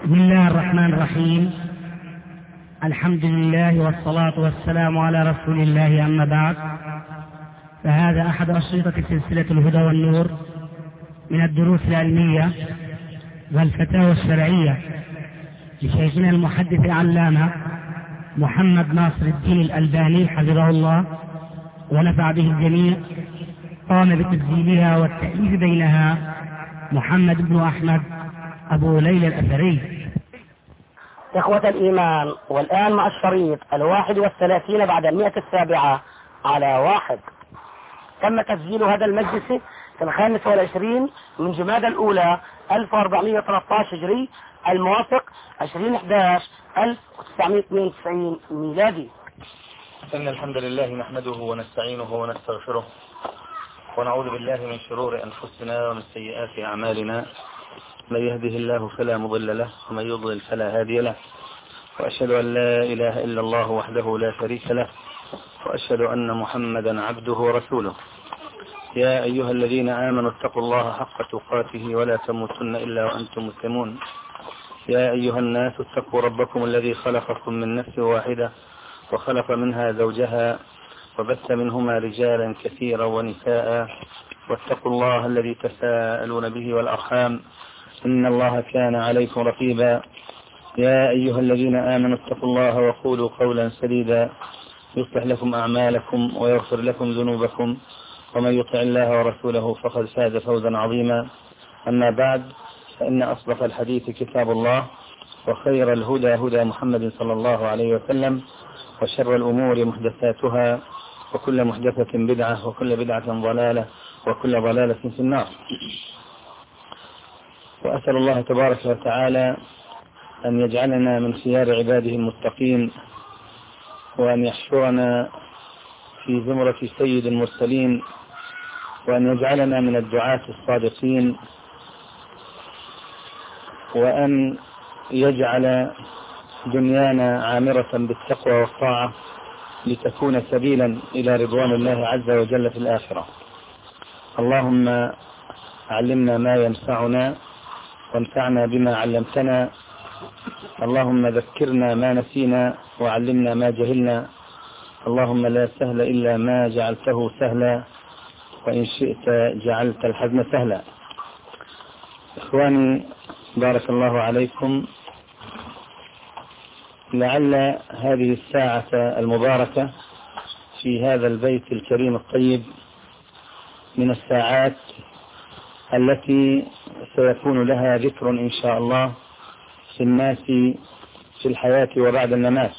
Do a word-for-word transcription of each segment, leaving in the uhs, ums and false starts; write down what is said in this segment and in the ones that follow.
بسم الله الرحمن الرحيم. الحمد لله والصلاة والسلام على رسول الله، أما بعد، فهذا أحد أشرطة سلسلة الهدى والنور من الدروس العلمية والفتاوى الشرعية لشيخنا المحدث العلامة محمد ناصر الدين الألباني حفظه الله ونفع به الجميع. قام بتسجيلها والتأليف بينها محمد بن أحمد أبو ليلى الأثري. إخوة الإيمان، والآن مع الشريط الواحد والثلاثين بعد المئة السابعة على واحد. تم تسجيل هذا المجلس في الخامس والعشرين من جمادى الأولى ألف وأربعمئة وثلاثة عشر هجري، الموافق عشرين أحد عشر ألف وتسعمئة واثنين وتسعين ميلادي. إن الحمد لله نحمده ونستعينه ونستغفره ونعوذ بالله من شرور أنفسنا ومن سيئات أعمالنا. من يهده الله فلا مضل له ومن يضلل فلا هادي له، وأشهد أن لا إله إلا الله وحده لا شريك له، وأشهد أن محمدا عبده ورسوله. يا أيها الذين آمنوا اتقوا الله حق تقاته ولا تموتن إلا وأنتم مسلمون. يا أيها الناس اتقوا ربكم الذي خلقكم من نفس واحدة وخلق منها زوجها وبث منهما رجالا كثيرا ونساء، واتقوا الله الذي تساءلون به والأرحام إن الله كان عليكم رقيبا. يا أيها الذين آمنوا اتقوا الله وقولوا قولا سديدا يصلح لكم أعمالكم ويغفر لكم ذنوبكم، ومن يطع الله ورسوله فقد فاز فوزا عظيما. أما بعد، فإن أصدق الحديث كتاب الله، وخير الهدى هدى محمد صلى الله عليه وسلم، وشر الأمور محدثاتها، وكل محدثة بدعة، وكل بدعة ضلالة، وكل ضلالة في النار. وأسأل الله تبارك وتعالى أن يجعلنا من خيار عباده المتقين، وأن يحشرنا في زمرة سيد المرسلين، وأن يجعلنا من الدعاة الصادقين، وأن يجعل دنيانا عامرة بالتقوى والطاعة لتكون سبيلا إلى رضوان الله عز وجل في الآخرة. اللهم علمنا ما ينفعنا وانفعنا بما علمتنا. اللهم ذكرنا ما نسينا وعلمنا ما جهلنا. اللهم لا سهل إلا ما جعلته سهلا، وإن شئت جعلت الحزن سهلا. إخواني بارك الله عليكم، لعل هذه الساعة المباركة في هذا البيت الكريم الطيب من الساعات التي سيكون لها ذكر إن شاء الله في الناس في الحياة وبعد الممات.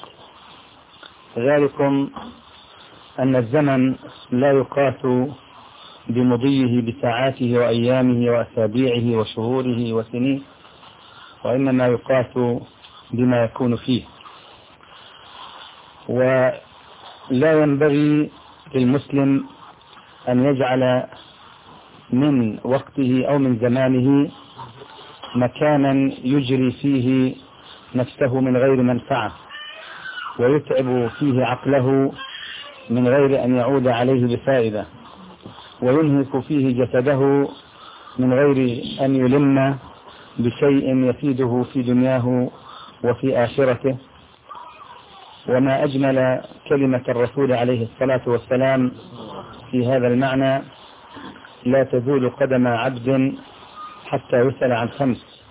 ذلكم أن الزمن لا يقاس بمضيه بساعاته وأيامه وأسابيعه وشهوره وسنيه، وإنما يقاس بما يكون فيه. ولا ينبغي للمسلم أن يجعل من وقته أو من زمانه مكانا يجري فيه نفسه من غير منفعة، ويتعب فيه عقله من غير أن يعود عليه بفائدة، وينهك فيه جسده من غير أن يلم بشيء يفيده في دنياه وفي آخرته. وما أجمل كلمة الرسول عليه الصلاة والسلام في هذا المعنى: لا تزول قدم عبد حتى يسأل عن خمس.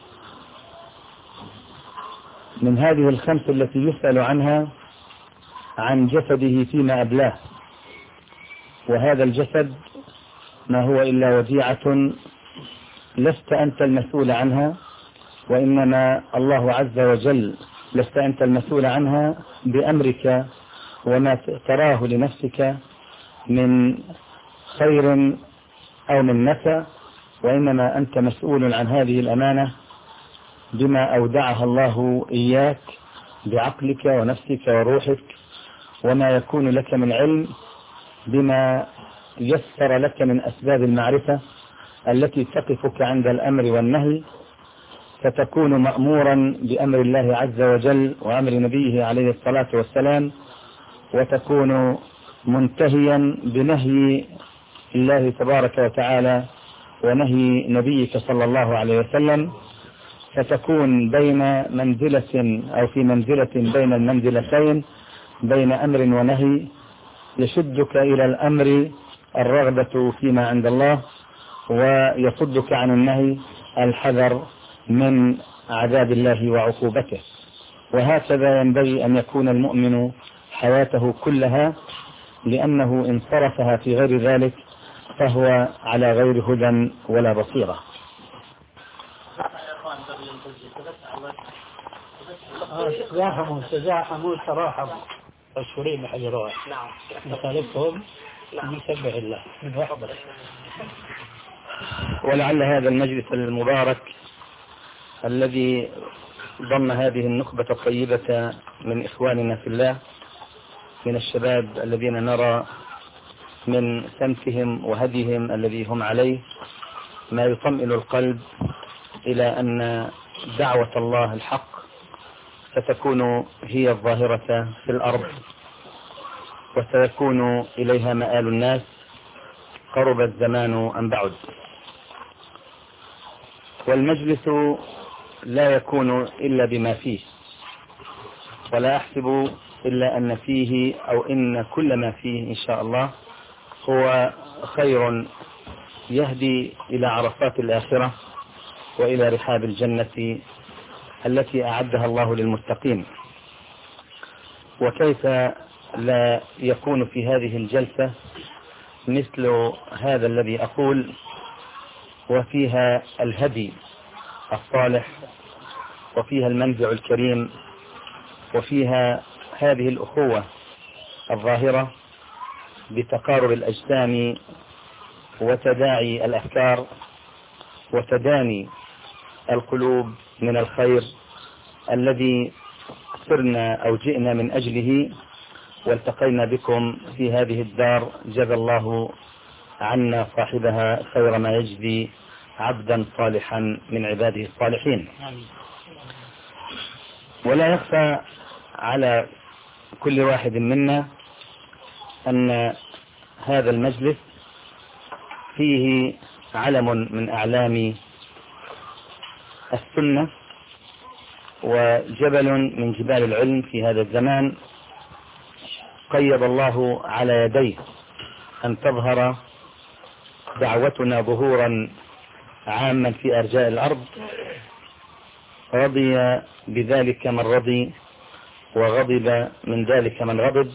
من هذه الخمس التي يسأل عنها عن جسده فيما أبلاه، وهذا الجسد ما هو إلا وديعة لست أنت المسؤول عنها، وإنما الله عز وجل. لست أنت المسؤول عنها بأمرك وما تراه لنفسك من خير أو من نفع، وإنما أنت مسؤول عن هذه الأمانة بما أودعها الله إياك بعقلك ونفسك وروحك، وما يكون لك من علم بما يسر لك من أسباب المعرفة التي تقفك عند الأمر والنهي، فتكون مأمورا بأمر الله عز وجل وأمر نبيه عليه الصلاة والسلام، وتكون منتهيا بنهي الله تبارك وتعالى ونهي نبيك صلى الله عليه وسلم. فتكون بين منزلة أو في منزلة بين المنزلتين، بين أمر ونهي. يشدك إلى الأمر الرغبة فيما عند الله، ويصدك عن النهي الحذر من عذاب الله وعقوبته. وهكذا ينبغي أن يكون المؤمن حياته كلها، لأنه إن صرفها في غير ذلك فهو على غير هدى ولا بصيرة. تزاحموا تزاحموا تراحموا الشريم حجرات. نعم. نخالفهم نسبح الله من وحده. ولعل هذا المجلس المبارك الذي ضم هذه النخبة الطيبة من إخواننا في الله، من الشباب الذين نرى من سمتهم وهديهم الذي هم عليه ما يطمئن القلب إلى أن دعوة الله الحق ستكون هي الظاهرة في الأرض، وسيكون إليها مآل الناس قرب الزمان أم بعد. والمجلس لا يكون إلا بما فيه، ولا أحسب إلا أن فيه أو إن كل ما فيه إن شاء الله هو خير يهدي إلى عرفات الآخرة وإلى رحاب الجنة التي أعدها الله للمتقين. وكيف لا يكون في هذه الجلسة مثل هذا الذي أقول، وفيها الهدي الصالح، وفيها المنزع الكريم، وفيها هذه الأخوة الظاهرة بتقارب الأجسام وتداعي الأفكار وتداني القلوب من الخير الذي سرنا أو جئنا من أجله، والتقينا بكم في هذه الدار. جزى الله عنا صاحبها خير ما يجزي عبدا صالحا من عباده الصالحين. ولا يخفى على كل واحد منا أن هذا المجلس فيه علم من أعلام السنة، وجبل من جبال العلم في هذا الزمان قيض الله على يديه أن تظهر دعوتنا ظهورا عاما في أرجاء الأرض. رضي بذلك من رضي، وغضب من ذلك من غضب.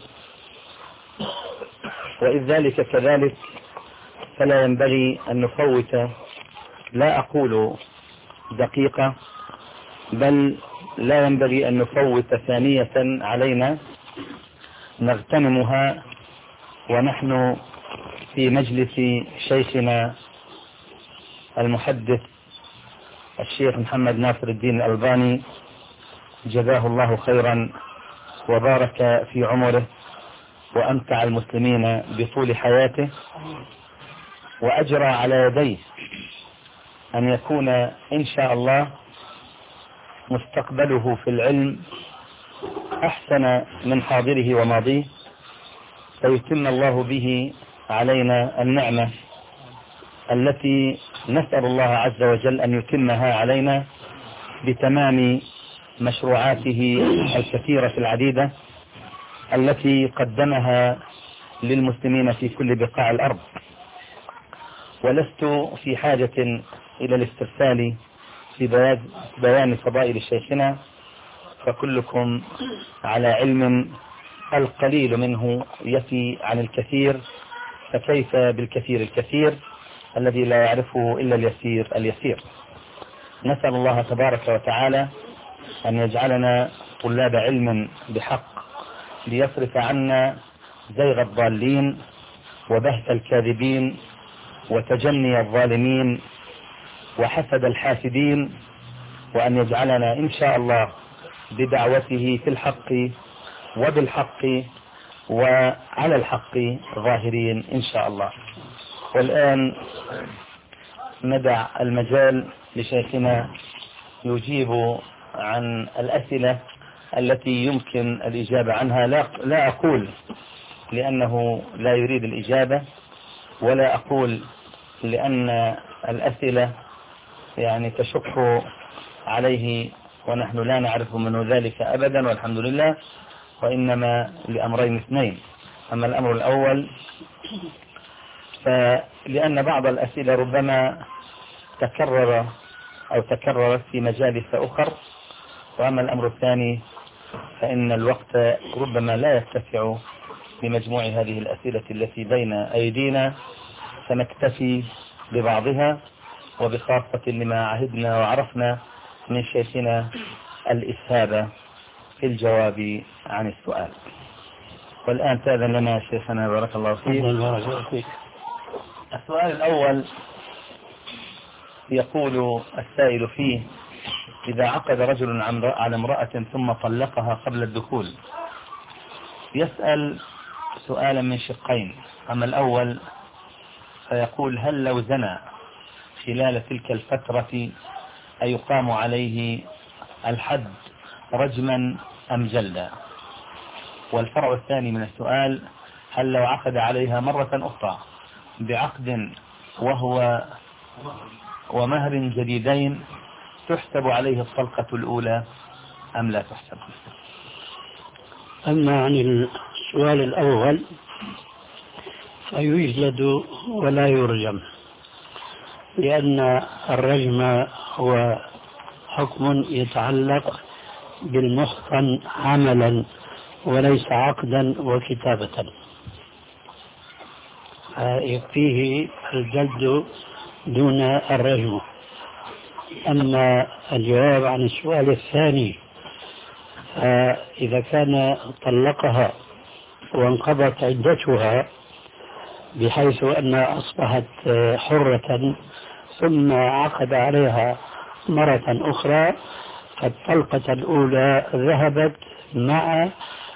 وإذ ذلك كذلك فلا ينبغي أن نفوت، لا أقول دقيقة، بل لا ينبغي أن نفوت ثانية علينا نغتنمها ونحن في مجلس شيخنا المحدث الشيخ محمد ناصر الدين الألباني، جزاه الله خيرا وبارك في عمره وأمتع المسلمين بطول حياته، وأجرى على يديه أن يكون إن شاء الله مستقبله في العلم أحسن من حاضره وماضيه، فيتم الله به علينا النعمة التي نسأل الله عز وجل أن يتمها علينا بتمام مشروعاته الكثيرة العديدة التي قدمها للمسلمين في كل بقاع الأرض. ولست في حاجة إلى الاسترسال في بيان فضائل شيخنا، فكلكم على علم القليل منه يفي عن الكثير، فكيف بالكثير الكثير الذي لا يعرفه إلا اليسير اليسير. نسأل الله تبارك وتعالى أن يجعلنا طلاب علم بحق، ليصرف عنا زيغ الضالين وبهت الكاذبين وتجني الظالمين وحسد الحاسدين، وأن يجعلنا إن شاء الله بدعوته في الحق وبالحق وعلى الحق ظاهرين إن شاء الله. والآن ندع المجال لشيخنا يجيب عن الأسئلة التي يمكن الإجابة عنها. لا, لا أقول لأنه لا يريد الإجابة، ولا أقول لأن الأسئلة يعني تشق عليه ونحن لا نعرف منه ذلك أبدا والحمد لله، وإنما لأمرين اثنين. أما الأمر الأول فلأن بعض الأسئلة ربما تكرر أو تكررت في مجالس أخر، وأما الأمر الثاني فإن الوقت ربما لا يتسع لمجموع هذه الأسئلة التي بين أيدينا، فنكتفي ببعضها وبخاصة لما عهدنا وعرفنا من شيخنا الإسهاب في الجواب عن السؤال. والآن تأذن لنا شيخنا بارك الله فيك. السؤال الأول يقول السائل فيه: إذا عقد رجل على امرأة ثم طلقها قبل الدخول، يسأل سؤالا من شقين. أما الأول فيقول: هل لو زنى خلال تلك الفترة أيقام عليه الحد رجما أم جلدا؟ والفرع الثاني من السؤال: هل لو عقد عليها مرة أخرى بعقد وهو ومهر جديدين تحسب عليه الطلقة الأولى أم لا تحسب؟ أما عن السؤال الأول فيجلد ولا يرجم، لأن الرجم هو حكم يتعلق بالمحصن عملا وليس عقدا وكتابة، يكفيه الجلد دون الرجم. أما الجواب عن السؤال الثاني، فإذا كان طلقها وانقضت عدتها بحيث أنها أصبحت حرة ثم عقد عليها مرة أخرى، فالطلقة الأولى ذهبت مع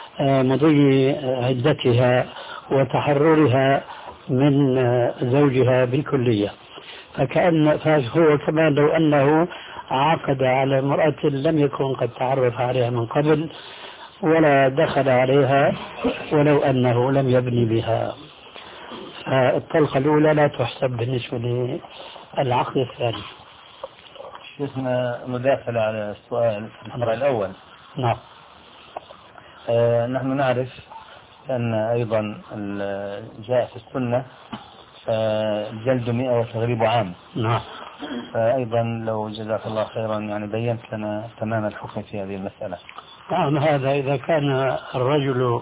مضي عدتها وتحررها من زوجها بالكلية، فكأن فهو كما لو أنه عقد على امرأة لم يكن قد تعرف عليها من قبل ولا دخل عليها ولو أنه لم يبني بها. الطلقة الأولى لا تحسب بالنسبة للعقد الثاني. شيخنا مداخلة على السؤال الفرع الأول. نعم. آه نحن نعرف أن أيضا جاء في السنة جلد مئة وتغريب عام. نعم. فأيضا لو جزاك الله خيرا يعني بينت لنا تمام الحكم في هذه المسألة. نعم، هذا إذا كان الرجل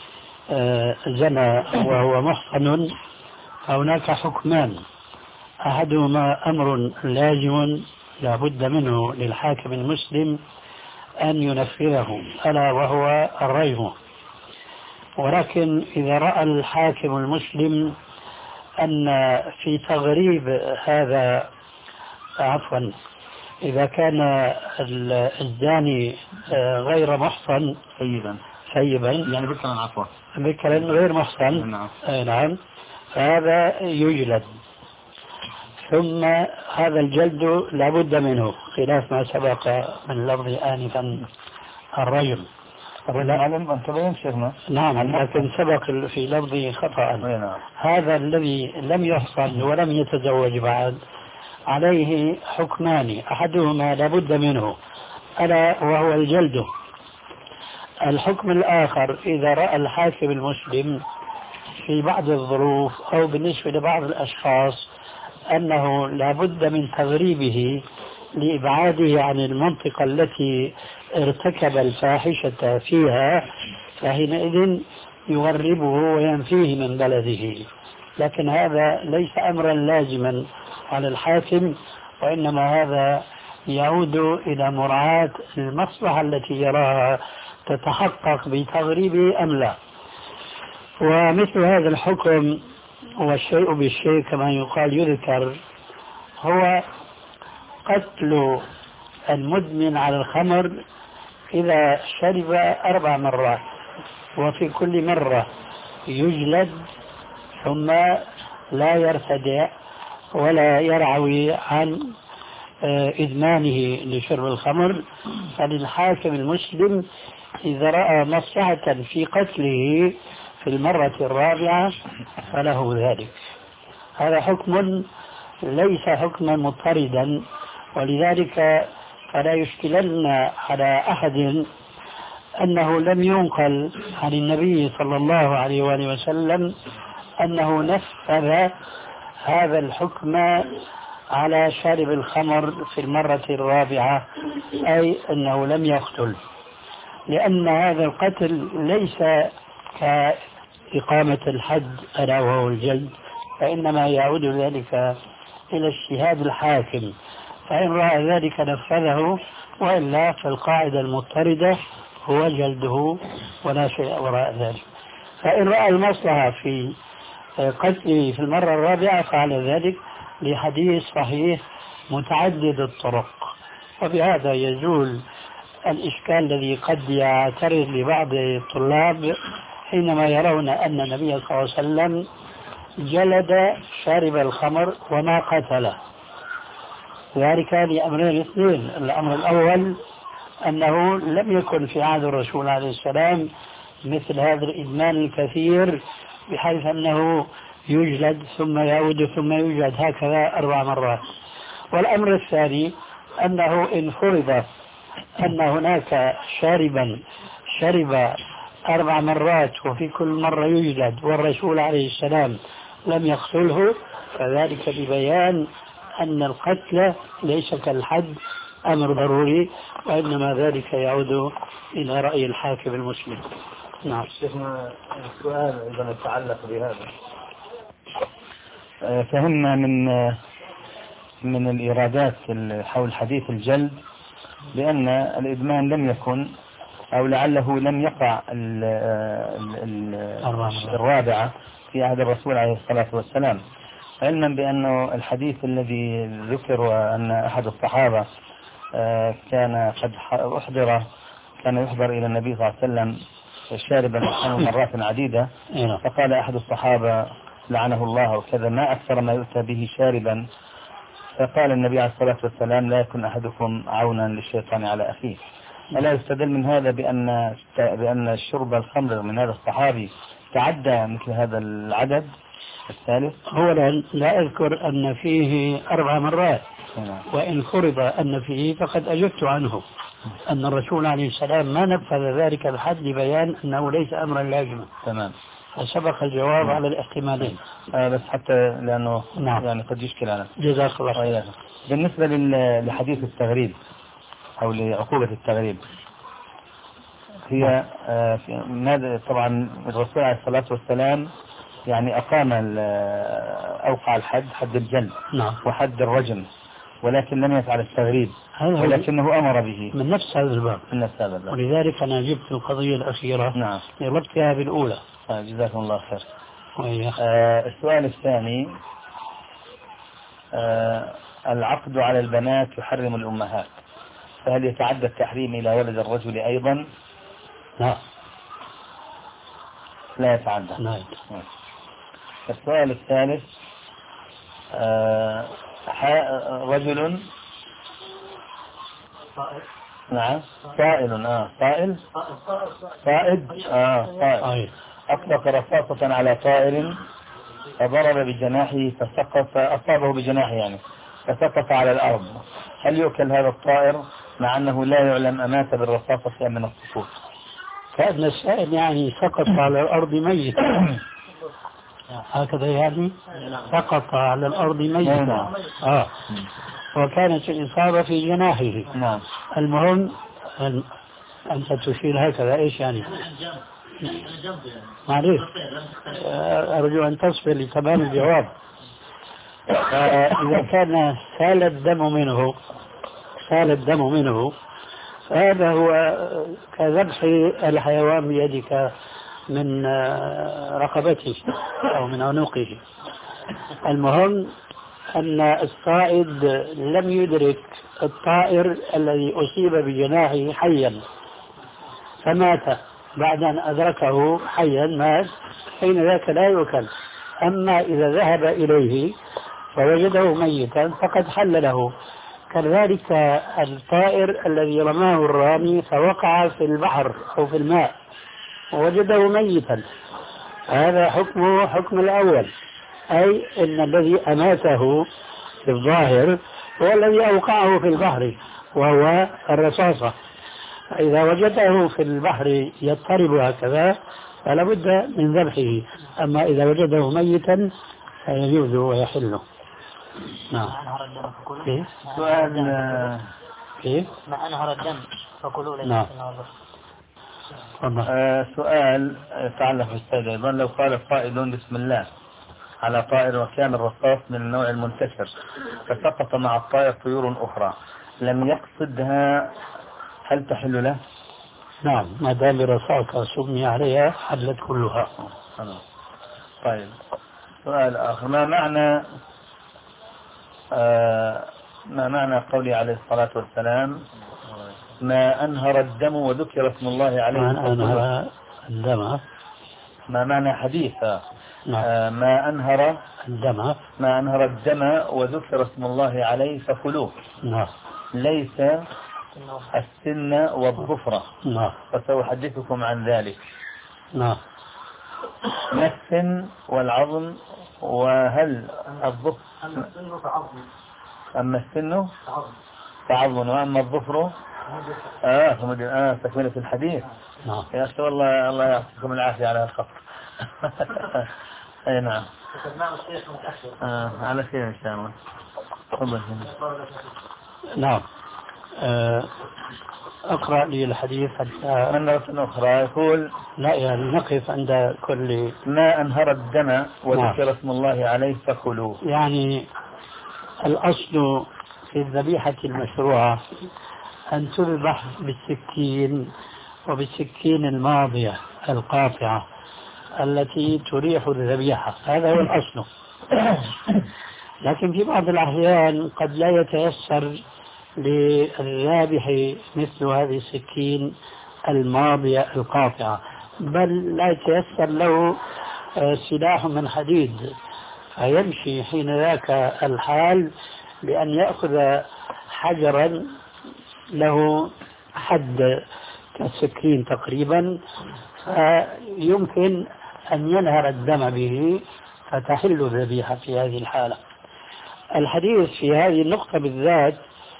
زنى وهو محصن فهناك حكمان: أحدهما أمر لازم لا بد منه للحاكم المسلم أن ينفذه ألا وهو الرجم. ولكن إذا رأى الحاكم المسلم أن في تغريب هذا عفوا إذا كان الزاني غير محصن ثيبا ثيبا يعني بكرا عفوا بكرا غير محصن نعم. نعم فهذا يجلد، ثم هذا الجلد لابد منه خلاف ما سبق من لفظ آنفا الرجم. أنت بين شيخنا. نعم، لكن سبق في لفظه خطأ. نعم. هذا الذي لم يحصن ولم يتزوج بعد عليه حكمان: أحدهما لابد منه ألا وهو الجلد. الحكم الآخر إذا رأى الحاكم المسلم في بعض الظروف أو بالنسبة لبعض الأشخاص أنه لابد من تغريبه لإبعاده عن المنطقة التي ارتكب الفاحشة فيها، فحينئذ يغربه وينفيه من بلده. لكن هذا ليس أمرا لازما على الحاكم، وإنما هذا يعود إلى مراعاة المصلحة التي يراها تتحقق بتغريبه أم لا. ومثل هذا الحكم والشيء بالشيء كما يقال يذكر هو قتل المدمن على الخمر إذا شرب أربع مرات وفي كل مرة يجلد ثم لا يرتدع ولا يرعوي عن إدمانه لشرب الخمر. فللحاكم المسلم إذا رأى مصلحة في قتله في المرة الرابعة فله ذلك. هذا حكم ليس حكما مضطردا، ولذلك فلا يشكلن على أحد أنه لم ينقل عن النبي صلى الله عليه وآله وسلم أنه نفذ هذا الحكم على شارب الخمر في المرة الرابعة، أي أنه لم يقتل، لأن هذا القتل ليس كإقامة الحد ألا وهو الجلد، فإنما يعود ذلك إلى اجتهاد الحاكم، فإن رأى ذلك نفذه، وإلا فالقاعدة المضطردة هو جلده ولا شيء وراء ذلك. فإن رأى المصلحة في قتله في المرة الرابعة فعل ذلك لحديث صحيح متعدد الطرق، وبهذا يزول الإشكال الذي قد يعترض لبعض الطلاب حينما يرون أن النبي صلى الله عليه وسلم جلد شارب الخمر وما قتله. ذلك لأمرين اثنين: الأمر الأول أنه لم يكن في عهد الرسول عليه السلام مثل هذا الإدمان الكثير بحيث أنه يجلد ثم يعود ثم يوجد هكذا أربع مرات. والأمر الثاني أنه إن فرض أن هناك شاربا شرب أربع مرات وفي كل مرة يجلد والرسول عليه السلام لم يقتله، فذلك ببيان أن القتل ليس كالحد أمر ضروري، وإنما ذلك يعود إلى رأي الحاكم المسلم. نعم. شيخنا السؤال أيضا يتعلق بهذا. فهمنا من من الإيرادات حول حديث الجلد بأن الإدمان لم يكن أو لعله لم يقع ال ال الرابعة في عهد الرسول عليه الصلاة والسلام، علما بأنه الحديث الذي ذكر أن أحد الصحابة كان قد أحضر كان يحضر إلى النبي صلى الله عليه وسلم شاربا مرات عديدة، فقال أحد الصحابة لعنه الله وكذا: ما أكثر ما يؤتى به شاربا. فقال النبي عليه الصلاة والسلام: لا يكن أحدكم عونا للشيطان على أخيه. ألا يستدل من هذا بأن بأن شرب الخمر من هذا الصحابي تعدى مثل هذا العدد الثالث؟ هو لا أذكر أن فيه أربع مرات، وإن فرض أن فيه فقد أجبت عنه أن الرسول عليه السلام ما نفذ ذلك الحد لبيان أنه ليس أمرا لازما. تمام. فسبق الجواب على الاحتمالين. آه بس حتى لأنه نعم. يعني قد يشكل على. جزاك الله خير. بالنسبة لحديث التغريب أو لعقوبة التغريب، هي آه ماذا؟ طبعا الرسول عليه الصلاة والسلام يعني أقام أوقع الحد، حد الجلد نعم. وحد الرجم، ولكن لم يفعل التغريب، ولكنه أمر به من نفس هذا الباب. من نفس هذا الباب. ولذلك أنا جبت القضية الأخيرة. نعم. ربطها بالأولى. آه جزاكم الله خير. آه السؤال الثاني: آه العقد على البنات يحرم الأمهات، فهل يتعدى التحريم إلى ولد الرجل أيضا؟ لا لا يتعدى. لا. السؤال الثالث: آه رجل نعم صائل اه صائل صائد اه صائد أطلق رصاصة على طائر فضرب بجناحه فسقط، فأصابه بجناحه يعني فسقط على الأرض، هل يؤكل هذا الطائر مع أنه لا يعلم أمات بالرصاصة من السقوط؟ كأن السائل يعني سقط على الأرض ميت هكذا يعني سقط على الأرض ميت. آه. وكانت الإصابة في جناحه. نعم. المهم أنت تشير هكذا إيش يعني؟ معليش أرجو أن تصبر لتمام الجواب. إذا كان سال الدم منه سال الدم منه فهذا هو كذبح الحيوان بيدك من رقبته أو من عنقه. المهم أن الصائد لم يدرك الطائر الذي أصيب بجناحه حيا فمات، بعد أن أدركه حيا مات، حين ذاك لا يؤكل. أما إذا ذهب إليه فوجده ميتا فقد حل له. كذلك الطائر الذي رماه الرامي فوقع في البحر أو في الماء ووجده ميتا، هذا حكمه حكم الأول، أي أن الذي أماته في الظاهر هو الذي أوقعه في البحر، وهو الرصاصة. إذا وجده في البحر يضطرب هكذا فلا بد من ذبحه، أما إذا وجده ميتا فيجوز ويحل. نعم. إيه؟ سؤال كيف؟ ما أنهر الدم فكلوا ليس نعم. آه سؤال يتعلق بالسيد أيضا. لو قال قائل بسم الله على طائر وكان الرصاص من النوع المنتشر فسقط مع الطائر طيور أخرى لم يقصدها هل تحل له؟ نعم، ما دام رصاصة سمي عليها حلت كلها. طيب سؤال آخر. ما معنى آه ما معنى قولي عليه الصلاة والسلام ما أنهر الدم وذكر اسم الله عليه؟ ما أنهر الدم. ما معنى حديث نعم. آه ما أنهر الدم ما أنهر الدم وذكر اسم الله عليه فكلوه. نعم. ليس السن والظفرة. نعم. فسأحدثكم عن ذلك. نعم. ما السن والعظم وهل الظفر؟ أما السن فعظم وأما الظفر آه آه تكملة الحديث. نعم. يا أخي والله الله يعطيكم العافية على الخط. أي نعم. آه على خير إن شاء الله. تفضل. نعم. أقرأ لي الحديث حتى من مرة أخرى يقول لا يعني نقف عند كل ما أنهر الدم وذكر نعم. اسم الله عليه فكلوه. يعني الأصل في الذبيحة المشروعة أن تذبح بالسكين وبالسكين الماضية القاطعة التي تريح الذبيحة، هذا هو الأصل. لكن في بعض الأحيان قد لا يتيسر للذابح مثل هذه السكين الماضية القاطعة، بل لا يتيسر له سلاح من حديد، فيمشي حين ذاك الحال بأن يأخذ حجرا له حد كالسكين تقريبا، فيمكن أن ينهر الدم به فتحل الذبيحة في هذه الحالة. الحديث في هذه النقطة بالذات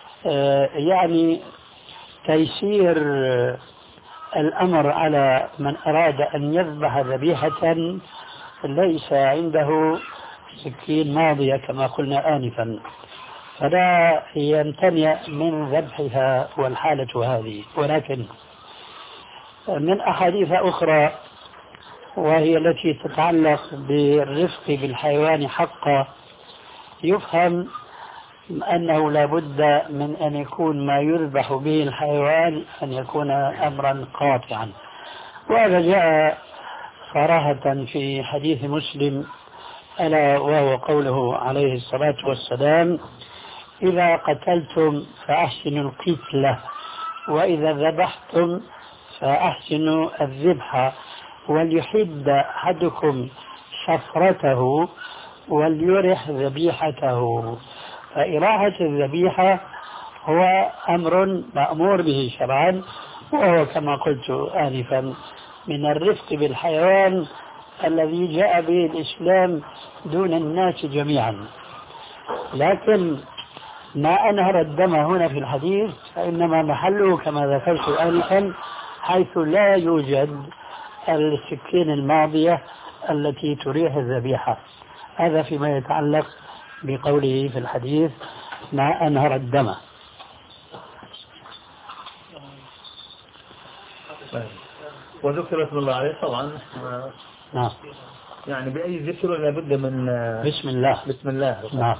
يعني تيسير الأمر على من أراد أن يذبح ذبيحة ليس عنده سكين ماضية كما قلنا آنفا، فلا يمتنع من ذبحها والحالة هذه. ولكن من أحاديث أخرى وهي التي تتعلق بالرفق بالحيوان حقا يفهم أنه لا بد من أن يكون ما يذبح به الحيوان أن يكون أمرا قاطعا، وهذا جاء صراحة في حديث مسلم ألا وهو قوله عليه الصلاة والسلام إذا قتلتم فأحسنوا القتلة وإذا ذبحتم فأحسنوا الذبح وليحد أحدكم شفرته وليرح ذبيحته. فإراحة الذبيحة هو أمر مأمور به شرعا، وهو كما قلت آنفا من الرفق بالحيوان الذي جاء به الإسلام دون الناس جميعا. لكن ما أنهر الدم هنا في الحديث فإنما محله كما ذكرت آنفا حيث لا يوجد السكين الماضية التي تريح الذبيحة. هذا فيما يتعلق بقوله في الحديث ما أنهر الدم. وذكر اسم الله عليه طبعا. نعم. يعني بأي ذكر لابد من بسم الله. بسم الله. نعم.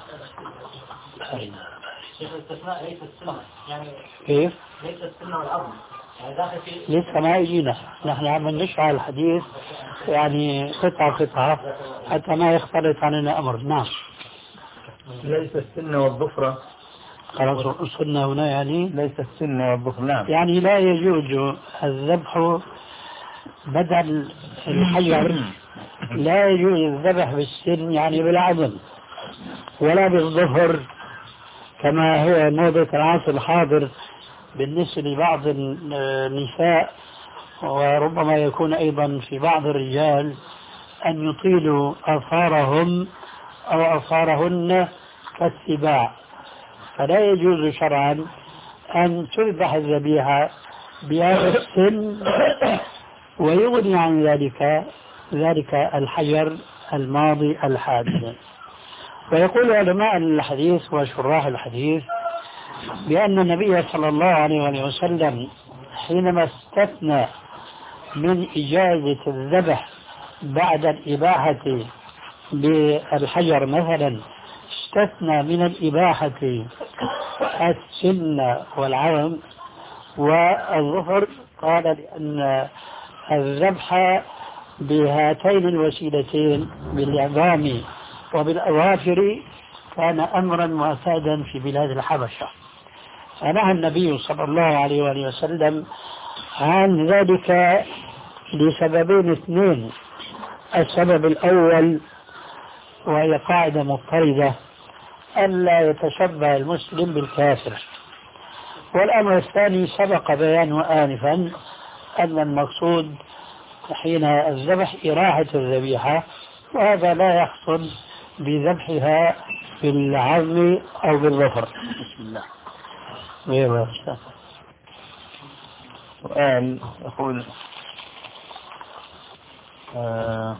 الاستثناء ليس السنة يعني كيف؟ ليس السنة والعظم يعني داخل في لسه ما يجينا، نحن عم نشرح الحديث يعني قطعة قطعة حتى ما يختلط عننا أمر. نعم. ليس السن والظفرة. خلاص وصلنا هنا يعني ليس السن والظفر. نعم. يعني لا يجوز الذبح بدل الحجر، لا يجوز الذبح بالسن يعني بالعظم ولا بالظفر كما هو موضة العصر الحاضر بالنسبة لبعض النساء وربما يكون أيضا في بعض الرجال أن يطيلوا أظفارهم أو أظفارهن كالسباع، فلا يجوز شرعا أن تذبح الذبيحة بهذا السن ويغني عن ذلك ذلك الحجر الماضي الحادث. ويقول علماء الحديث وشراح الحديث بأن النبي صلى الله عليه وسلم حينما استثنى من إجازة الذبح بعد الإباحة بالحجر مثلا، استثنى من الإباحة السن والعظم والظفر، قال لأن الذبح بهاتين الوسيلتين بالعظام وبالأظافر كان أمرا معتادا في بلاد الحبشة، فنهى النبي صلى الله عليه وآله وسلم عن ذلك لسببين اثنين. السبب الأول وهي قاعدة مضطردة ألا يتشبه المسلم بالكافر، والأمر الثاني سبق بيانه آنفا أن المقصود حين الذبح إراحة الذبيحة، وهذا لا يحصل بذبحها بالعظم أو بالظفر. بسم الله. غير سؤال يقول آه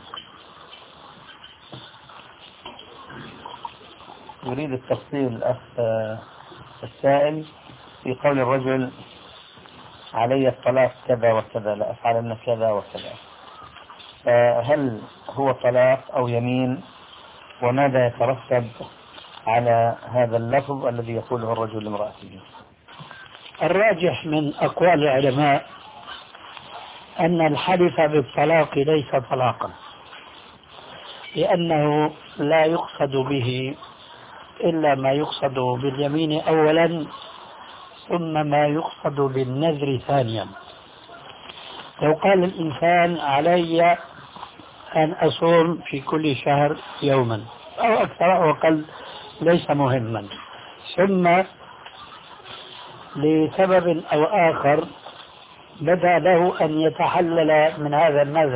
يريد التفصيل الأخ آه السائل في قول الرجل علي الطلاق كذا وكذا، لا أفعلن كذا وكذا، فهل هو طلاق أو يمين؟ وماذا يترتب على هذا اللفظ الذي يقوله الرجل لامرأته؟ الراجح من أقوال العلماء أن الحلف بالطلاق ليس طلاقا، لأنه لا يقصد به إلا ما يقصد باليمين أولا، ثم ما يقصد بالنذر ثانيا. لو قال الإنسان علي أن أصوم في كل شهر يوما أو أكثر أو أقل ليس مهما، ثم لسبب أو آخر بدا له أن يتحلل من هذا النذر،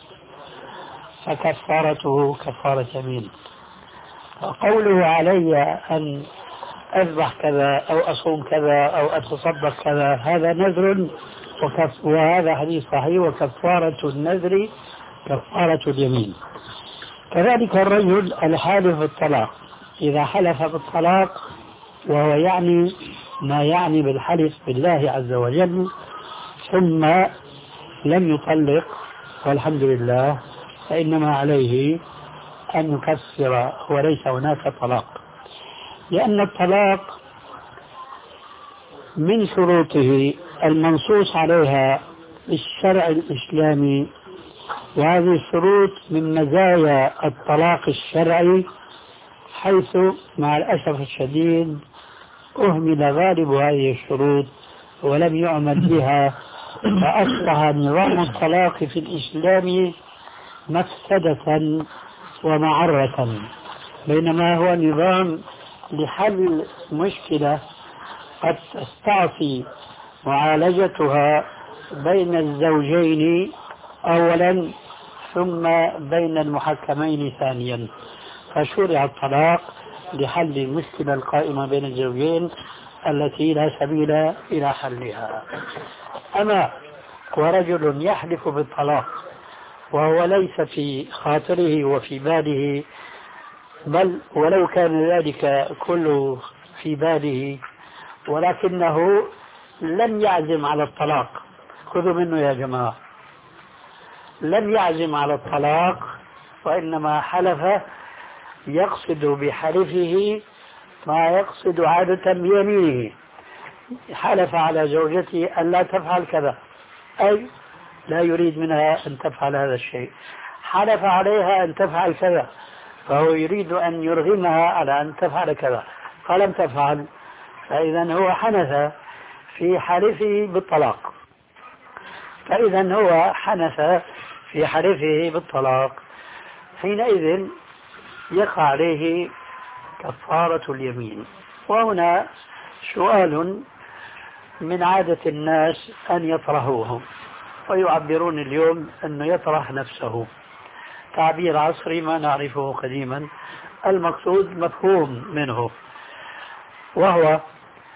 فكفارته كفارة يمين. فقوله علي أن أذبح كذا أو أصوم كذا أو أتصدق كذا هذا نذر، وكف وهذا حديث صحيح، وكفارة النذر كفارة اليمين. كذلك الرجل الحالف بالطلاق إذا حلف بالطلاق وهو يعني ما يعني بالحلف بالله عز وجل ثم لم يطلق والحمد لله، فإنما عليه أن يكفر وليس هناك طلاق، لأن الطلاق من شروطه المنصوص عليها في الشرع الإسلامي، وهذه الشروط من مزايا الطلاق الشرعي، حيث مع الأسف الشديد أهمل غالب هذه الشروط ولم يعمل بها، فأصبح نظام الطلاق في الإسلام مفسدة ومعرة، بينما هو نظام لحل مشكلة قد تستعصي معالجتها بين الزوجين أولا ثم بين المحكمين ثانيا، فشرع الطلاق لحل المشكلة القائمة بين الزوجين التي لا سبيل إلى حلها. أما ورجل يحلف بالطلاق وهو ليس في خاطره وفي باله، بل ولو كان ذلك كله في باله ولكنه لم يعزم على الطلاق، خذوا منه يا جماعة، لم يعزم على الطلاق وإنما حلف يقصد بحلفه ما يقصد عادة بيمينه، حلف على زوجته أن لا تفعل كذا، أي لا يريد منها أن تفعل هذا الشيء، حلف عليها أن تفعل كذا فهو يريد أن يرغمها على أن تفعل كذا فلم تفعل، فإذا هو حنث في حلفه بالطلاق، فإذا هو حنث في حلفه بالطلاق، حينئذ يقع عليه كفارة اليمين. وهنا سؤال من عادة الناس أن يطرحوه، ويعبرون اليوم أنه يطرح نفسه، تعبير عصري ما نعرفه قديما، المقصود مفهوم منه، وهو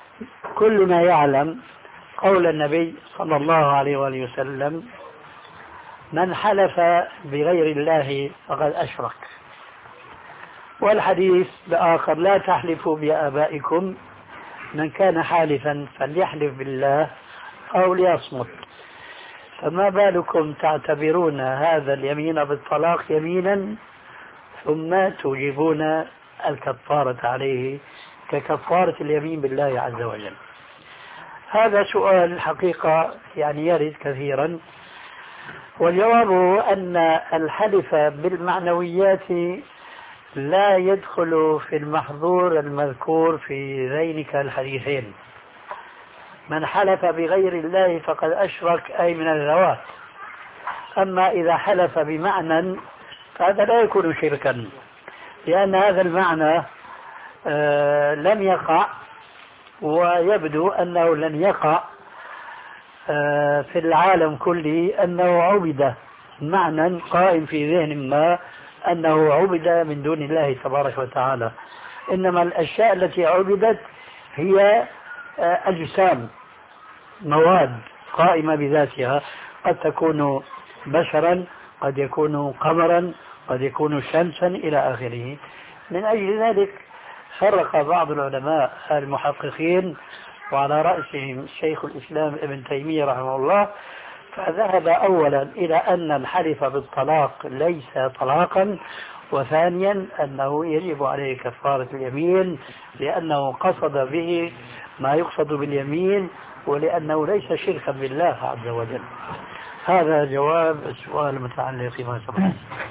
كلنا يعلم قول النبي صلى الله عليه وآله وسلم: من حلف بغير الله فقد أشرك. والحديث الآخر: لا تحلفوا بآبائكم، من كان حالفا فليحلف بالله أو ليصمت. فما بالكم تعتبرون هذا اليمين بالطلاق يمينا ثم توجبون الكفارة عليه ككفارة اليمين بالله عز وجل؟ هذا سؤال الحقيقة يعني يرد كثيرا، والجواب أن الحلف بالمعنويات لا يدخل في المحظور المذكور في ذينك الحديثين. من حلف بغير الله فقد أشرك، أي من الذوات. أما إذا حلف بمعنى فهذا لا يكون شركا، لأن هذا المعنى آه لم يقع، ويبدو أنه لن يقع آه في العالم كله أنه عبد معنى قائم في ذهن ما أنه عبد من دون الله تبارك وتعالى. إنما الأشياء التي عبدت هي آه أجسام، مواد قائمة بذاتها، قد تكون بشرا، قد يكون قمرا، قد يكون شمسا إلى آخره. من أجل ذلك فرق بعض العلماء المحققين، وعلى رأسهم شيخ الإسلام ابن تيمية رحمه الله، فذهب أولا إلى أن الحلف بالطلاق ليس طلاقا، وثانيا أنه يجب عليه كفارة اليمين لأنه قصد به ما يقصد باليمين، ولأنه ليس شركا بالله عز وجل. هذا جواب السؤال المتعلق بما سبق.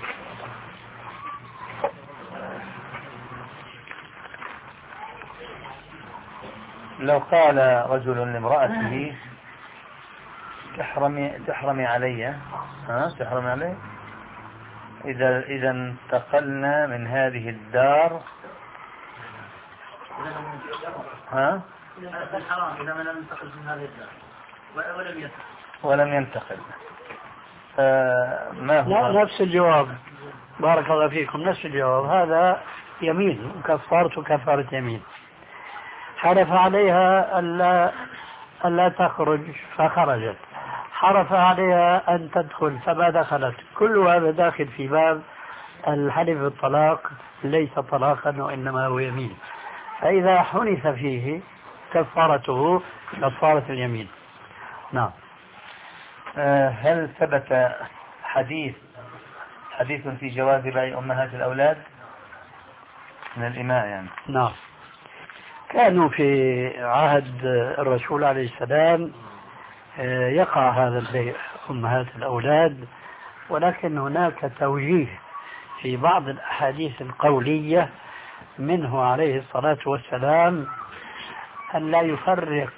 لو قال رجل لامرأته: تحرمي تحرمي علي، ها تحرمي علي إذا إذا انتقلنا من هذه الدار، ها الحرام إذا ما لم ينتقل من هذه الدار ولم ينتقل ولم ينتقل ما هو نفس الجواب. بارك الله فيكم، نفس الجواب. هذا يمين، كفارة كفارة يمين. حلف عليها ألا ألا تخرج فخرجت، حلف عليها أن تدخل فما دخلت، كل هذا داخل في باب الحلف بالطلاق، ليس طلاقا وإنما هو يمين. فإذا حنث فيه كفارته كفارة اليمين. نعم. هل ثبت حديث حديث في جواز بيع أمهات الأولاد من الإماء يعني؟ نعم. كانوا في عهد الرسول عليه السلام يقع هذا البيع أمهات الأولاد، ولكن هناك توجيه في بعض الأحاديث القولية منه عليه الصلاة والسلام أن لا يفرق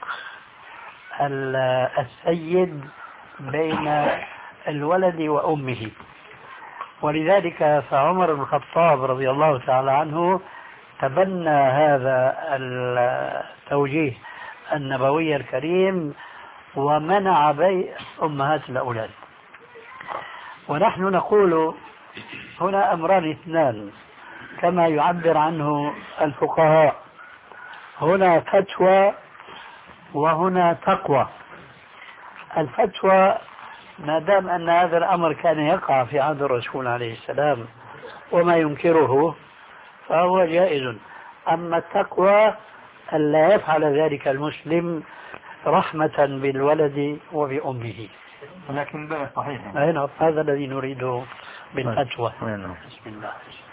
السيد بين الولد وأمه. ولذلك فعمر بن الخطاب رضي الله تعالى عنه تبنى هذا التوجيه النبوي الكريم ومنع بيع أمهات الأولاد. ونحن نقول هنا أمران اثنان كما يعبر عنه الفقهاء، هنا فتوى وهنا تقوى. الفتوى ما دام أن هذا الأمر كان يقع في عهد الرسول عليه السلام وما ينكره فهو جائز. أما التقوى ألا يفعل ذلك المسلم رحمة بالولد وبأمه. ولكن بقى صحيح. أين هذا الذي نريده بالفتوى. بسم الله.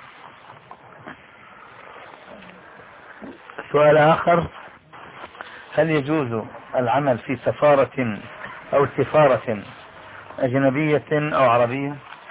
سؤال آخر: هل يجوز العمل في سفارة أو سفارة أجنبية أو عربية؟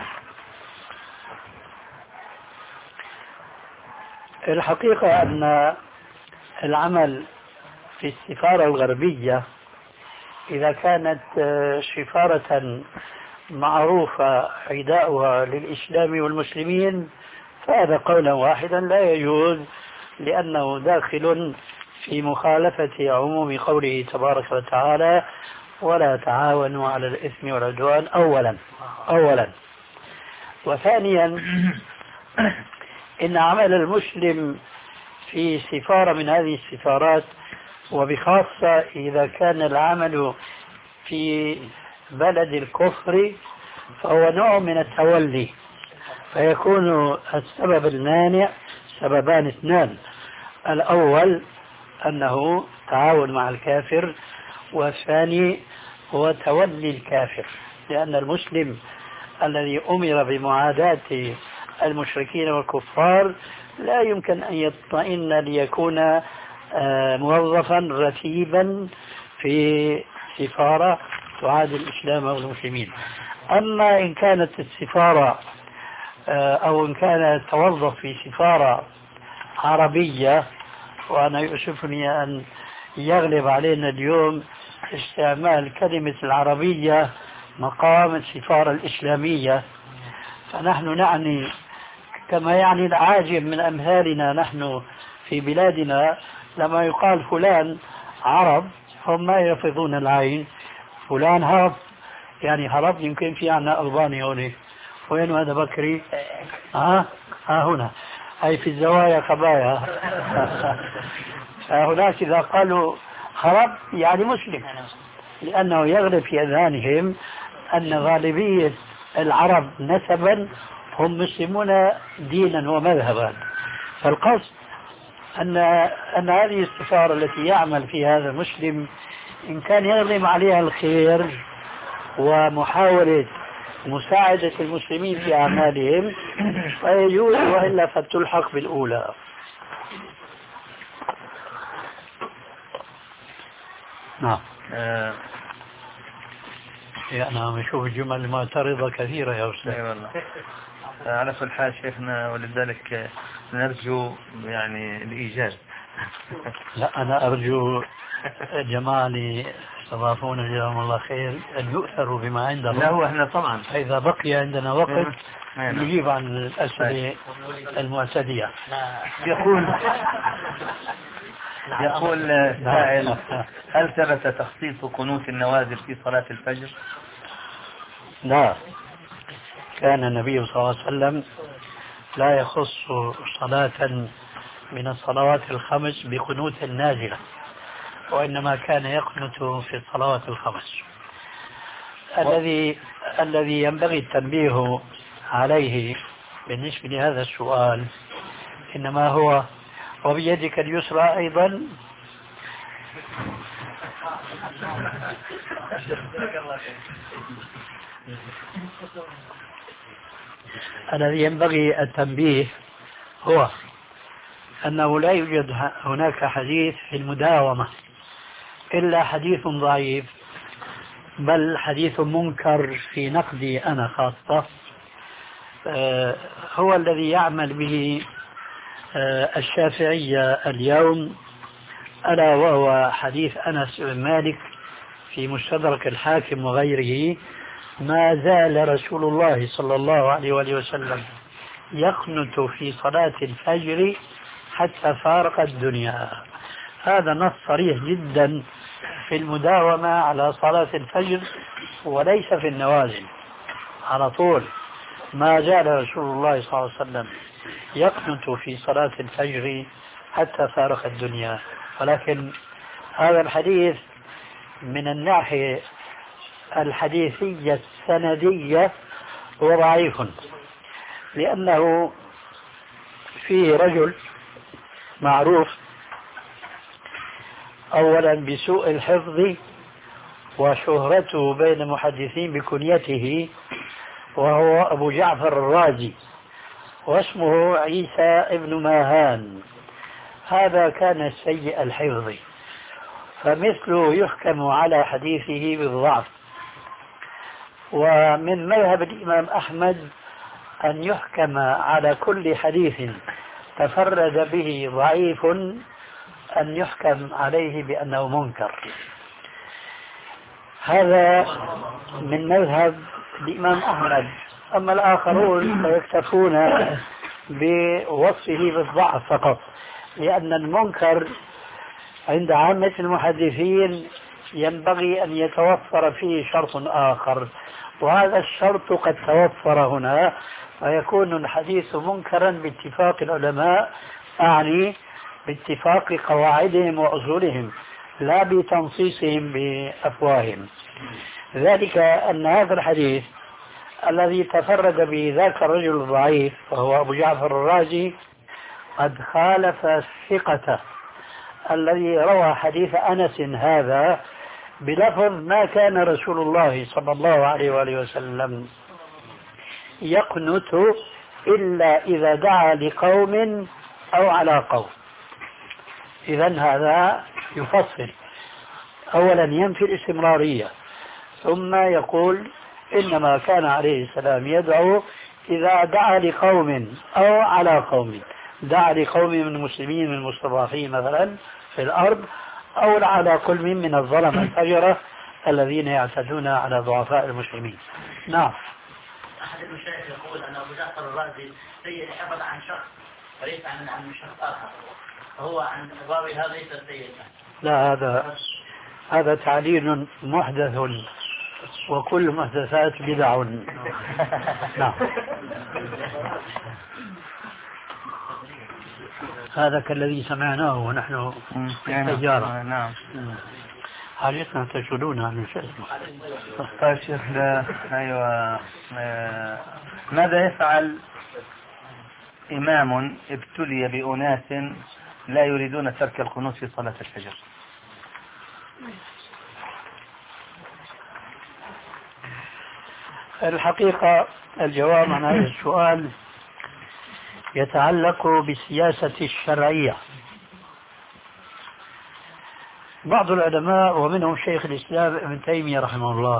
الحقيقة أن العمل في السفارة الغربية إذا كانت سفارة معروفة عداؤها للإسلام والمسلمين فهذا قولا واحدا لا يجوز، لأنه داخل في مخالفة عموم قوله تبارك وتعالى: ولا تعاونوا على الإثم والعدوان. أولا أولا وثانيا إن عمل المسلم في سفارة من هذه السفارات وبخاصة إذا كان العمل في بلد الكفر فهو نوع من التولي، فيكون السبب المانع سببان اثنان: الأول أنه تعاون مع الكافر، والثاني هو تولي الكافر، لأن المسلم الذي أمر بمعاداة المشركين والكفار لا يمكن أن يطمئن ليكون موظفا رتيبا في سفارة تعادي الإسلام والمسلمين. أما إن كانت السفارة أو إن كان توظف في سفارة عربية، وأنا يؤسفني أن يغلب علينا اليوم استعمال كلمة العربية مقام السفارة الإسلامية، فنحن نعني كما يعني العاجم من أمثالنا نحن في بلادنا، لما يقال فلان عرب هم ما يلفظون العين، فلان هرب، يعني هرب يمكن في عنا ألباني هنا، وين هذا بكري؟ ها ها هنا، أي في الزوايا خبايا. فهناك إذا قالوا هرب يعني مسلم، لأنه يغلب في أذهانهم أن غالبية العرب نسبا هم مسلمون دينا ومذهبا. فالقصد أن أن هذه السفارة التي يعمل فيها هذا المسلم إن كان يغلب عليها الخير ومحاولة مساعدة المسلمين في أعمالهم فيجوز، وإلا فتلحق بالأولى. نعم. آه. يعني أنا بشوف الجمل المعترضة كثيرة يا أستاذ. أي والله. على كل حال شيخنا، ولذلك نرجو يعني الإيجاز. لا أنا أرجو جماعة استضافونا جزاهم الله خير أن يؤثروا بما عندهم. لا هو احنا طبعا فإذا بقي عندنا وقت نجيب عن الأسئلة المعتدية. يقول يقول سائل: هل ثبت تخصيص قنوت النوازل في صلاة الفجر؟ لا، كان النبي صلى الله عليه وسلم لا يخص صلاة من الصلوات الخمس بقنوت النازلة، وإنما كان يقنت في الصلوات الخمس. الذي الذي ينبغي التنبيه عليه بالنسبة لهذا السؤال إنما هو وبيدك اليسرى أيضا. الذي ينبغي التنبيه هو أنه لا يوجد هناك حديث في المداومة إلا حديث ضعيف، بل حديث منكر في نقدي أنا خاصة هو الذي يعمل به الشافعية اليوم، ألا وهو حديث أنس بن مالك في مستدرك الحاكم وغيره: ما زال رسول الله صلى الله عليه وآله وسلم يقنت في صلاة الفجر حتى فارق الدنيا. هذا نص صريح جدا في المداومة على صلاة الفجر وليس في النوازل. على طول ما زال رسول الله صلى الله عليه وسلم يقنت في صلاة الفجر حتى فارق الدنيا. ولكن هذا الحديث من الناحية الحديثية السندية هو ضعيف، لأنه فيه رجل معروف أولا بسوء الحفظ وشهرته بين المحدثين بكنيته، وهو أبو جعفر الرازي، واسمه عيسى ابن ماهان. هذا كان سيء الحفظ، فمثله يحكم على حديثه بالضعف. ومن مذهب الإمام أحمد أن يحكم على كل حديث تفرد به ضعيف أن يحكم عليه بأنه منكر. هذا من مذهب الإمام أحمد. أما الآخرون فيكتفون بوصفه بالضعف فقط، لأن المنكر عند عامة المحدثين ينبغي أن يتوفر فيه شرط آخر، وهذا الشرط قد توفر هنا، فيكون الحديث منكرا باتفاق العلماء، أعني باتفاق قواعدهم وأصولهم. لا بتنصيصهم بأفواههم. ذلك أن هذا الحديث الذي تفرد به ذاك الرجل الضعيف وهو أبو جعفر الرازي قد خالف الثقة الذي روى حديث أنس هذا بلفظ ما كان رسول الله صلى الله عليه وآله وسلم يقنت إلا إذا دعا لقوم أو على قوم. إذن هذا يفصل، أولا ينفي الاستمرارية، ثم يقول إنما كان عليه السلام يدعو إذا دعا لقوم أو على قوم، دعا لقوم من المسلمين من المستضعفين مثلا في الأرض، أو على كل من الظلم الفجرة الذين يعتدون على ضعفاء المسلمين. نعم. أحد المشايخ يقول أن أبو جعفر الرازي سيد حفظ عن شخص وليس عن عن شخص آخر، فهو عن الراوي هذا ليس سيد. لا، هذا هذا تعليل محدث، وكل محدثات بدع. نعم. هذا كالذي سمعناه ونحن في التجارة. نعم. حاجتنا تشغلون عن شيء. طيب شيخ، أيوة، ماذا يفعل إمام ابتلي بأناس لا يريدون ترك القنوت في صلاة الفجر؟ الحقيقة الجواب عن هذا السؤال يتعلق بالسياسة الشرعية. بعض العلماء ومنهم شيخ الإسلام ابن تيمية رحمه الله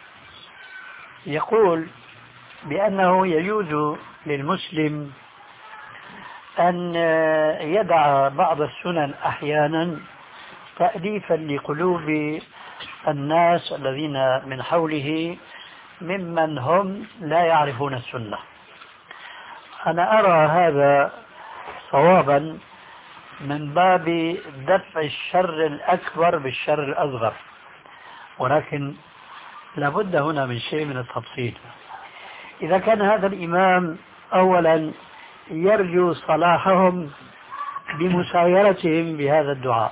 يقول بأنه يجوز للمسلم أن يدع بعض السنن أحيانا تأليفا لقلوب الناس الذين من حوله ممن هم لا يعرفون السنة. أنا أرى هذا صوابا من باب دفع الشر الأكبر بالشر الأصغر، ولكن لابد هنا من شيء من التفصيل. إذا كان هذا الإمام أولا يرجو صلاحهم بمسايرتهم بهذا الدعاء،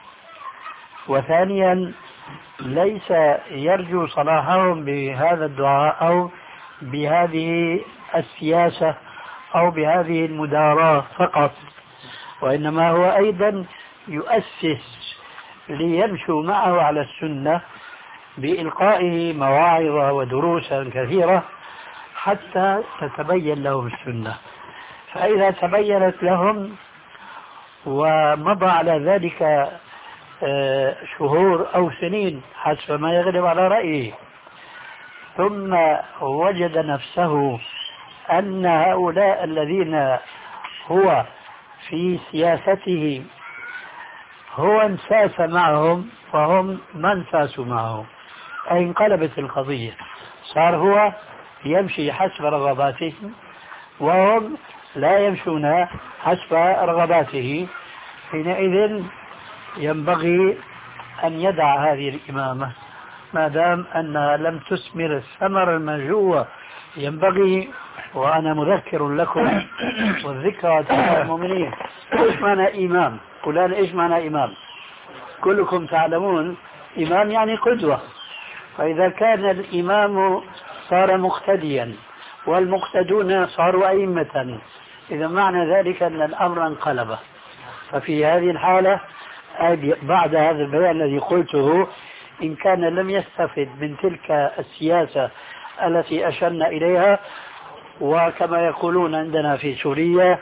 وثانيا ليس يرجو صلاحهم بهذا الدعاء أو بهذه السياسة أو بهذه المداراة فقط، وإنما هو أيضا يؤسس ليمشوا معه على السنة بإلقائه مواعظ ودروسا كثيرة حتى تتبين لهم السنة. فإذا تبينت لهم ومضى على ذلك شهور أو سنين حسب ما يغلب على رأيه، ثم وجد نفسه أن هؤلاء الذين هو في سياسته هو انساس معهم فهم ما انساسوا معه، أي انقلبت القضية، صار هو يمشي حسب رغباتهم وهم لا يمشون حسب رغباته. حينئذ ينبغي أن يدع هذه الإمامة ما دام أنها لم تثمر الثمر المرجو. ينبغي، وأنا مذكر لكم والذكرى تنفع المؤمنين، إيش معنى إمام؟ فلان إيش معنى إمام؟ كلكم تعلمون إمام يعني قدوة، فإذا كان الإمام صار مقتديا والمقتدون صاروا أئمة، إذا معنى ذلك أن الأمر انقلب. ففي هذه الحالة بعد هذا البيان الذي قلته، إن كان لم يستفد من تلك السياسة التي أشرنا إليها، وكما يقولون عندنا في سوريا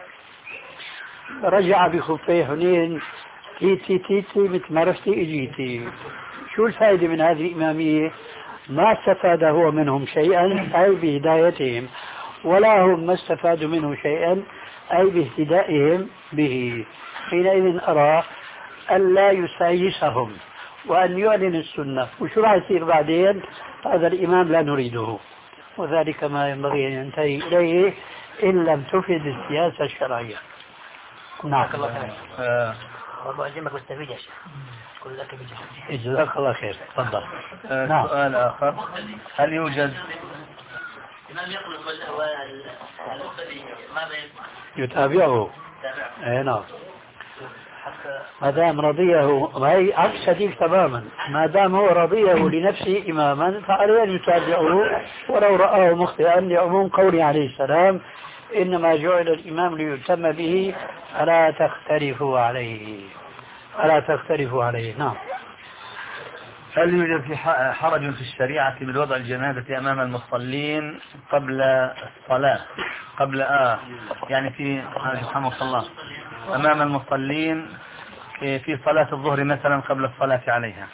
رجع بخفيه حنين تيتي تيتي متمرفتي اجيتي. شو الفائدة من هذه الإمامية؟ ما استفاد هو منهم شيئا أي بهدايتهم، ولا هم ما استفادوا منه شيئا أي باهتدائهم به. حينئذ أرى أن لا يسايسهم وأن يعلن السنة. وشو راح يصير بعدين؟ هذا الإمام لا نريده، وذلك ما ينبغي أن ينتهي إليه إن لم تفد السياسة الشرعية. نعم. والله أجمك واستفيد يا شيخ. كل لك بجهد. جزاك الله خير. تفضل. نعم. سؤال آخر، هل يوجد الإمام يقول والمقتدي ماذا يسمع؟ يتابعه. اي نعم. ما دام رضيه، هي عكس هذيك تماما، ما دام هو رضيه لنفسه إماما فعليه أن يتابعه ولو رآه مخطئا، لعموم قوله عليه السلام إنما جعل الإمام ليتم به ألا تختلفوا عليه، ألا تختلفوا عليه. نعم. هل يوجد في حرج في الشريعة من وضع الجنازة أمام المصلين قبل الصلاة قبل آه يعني في رحمه الله أمام المصلين في صلاة الظهر مثلا قبل الصلاة عليها؟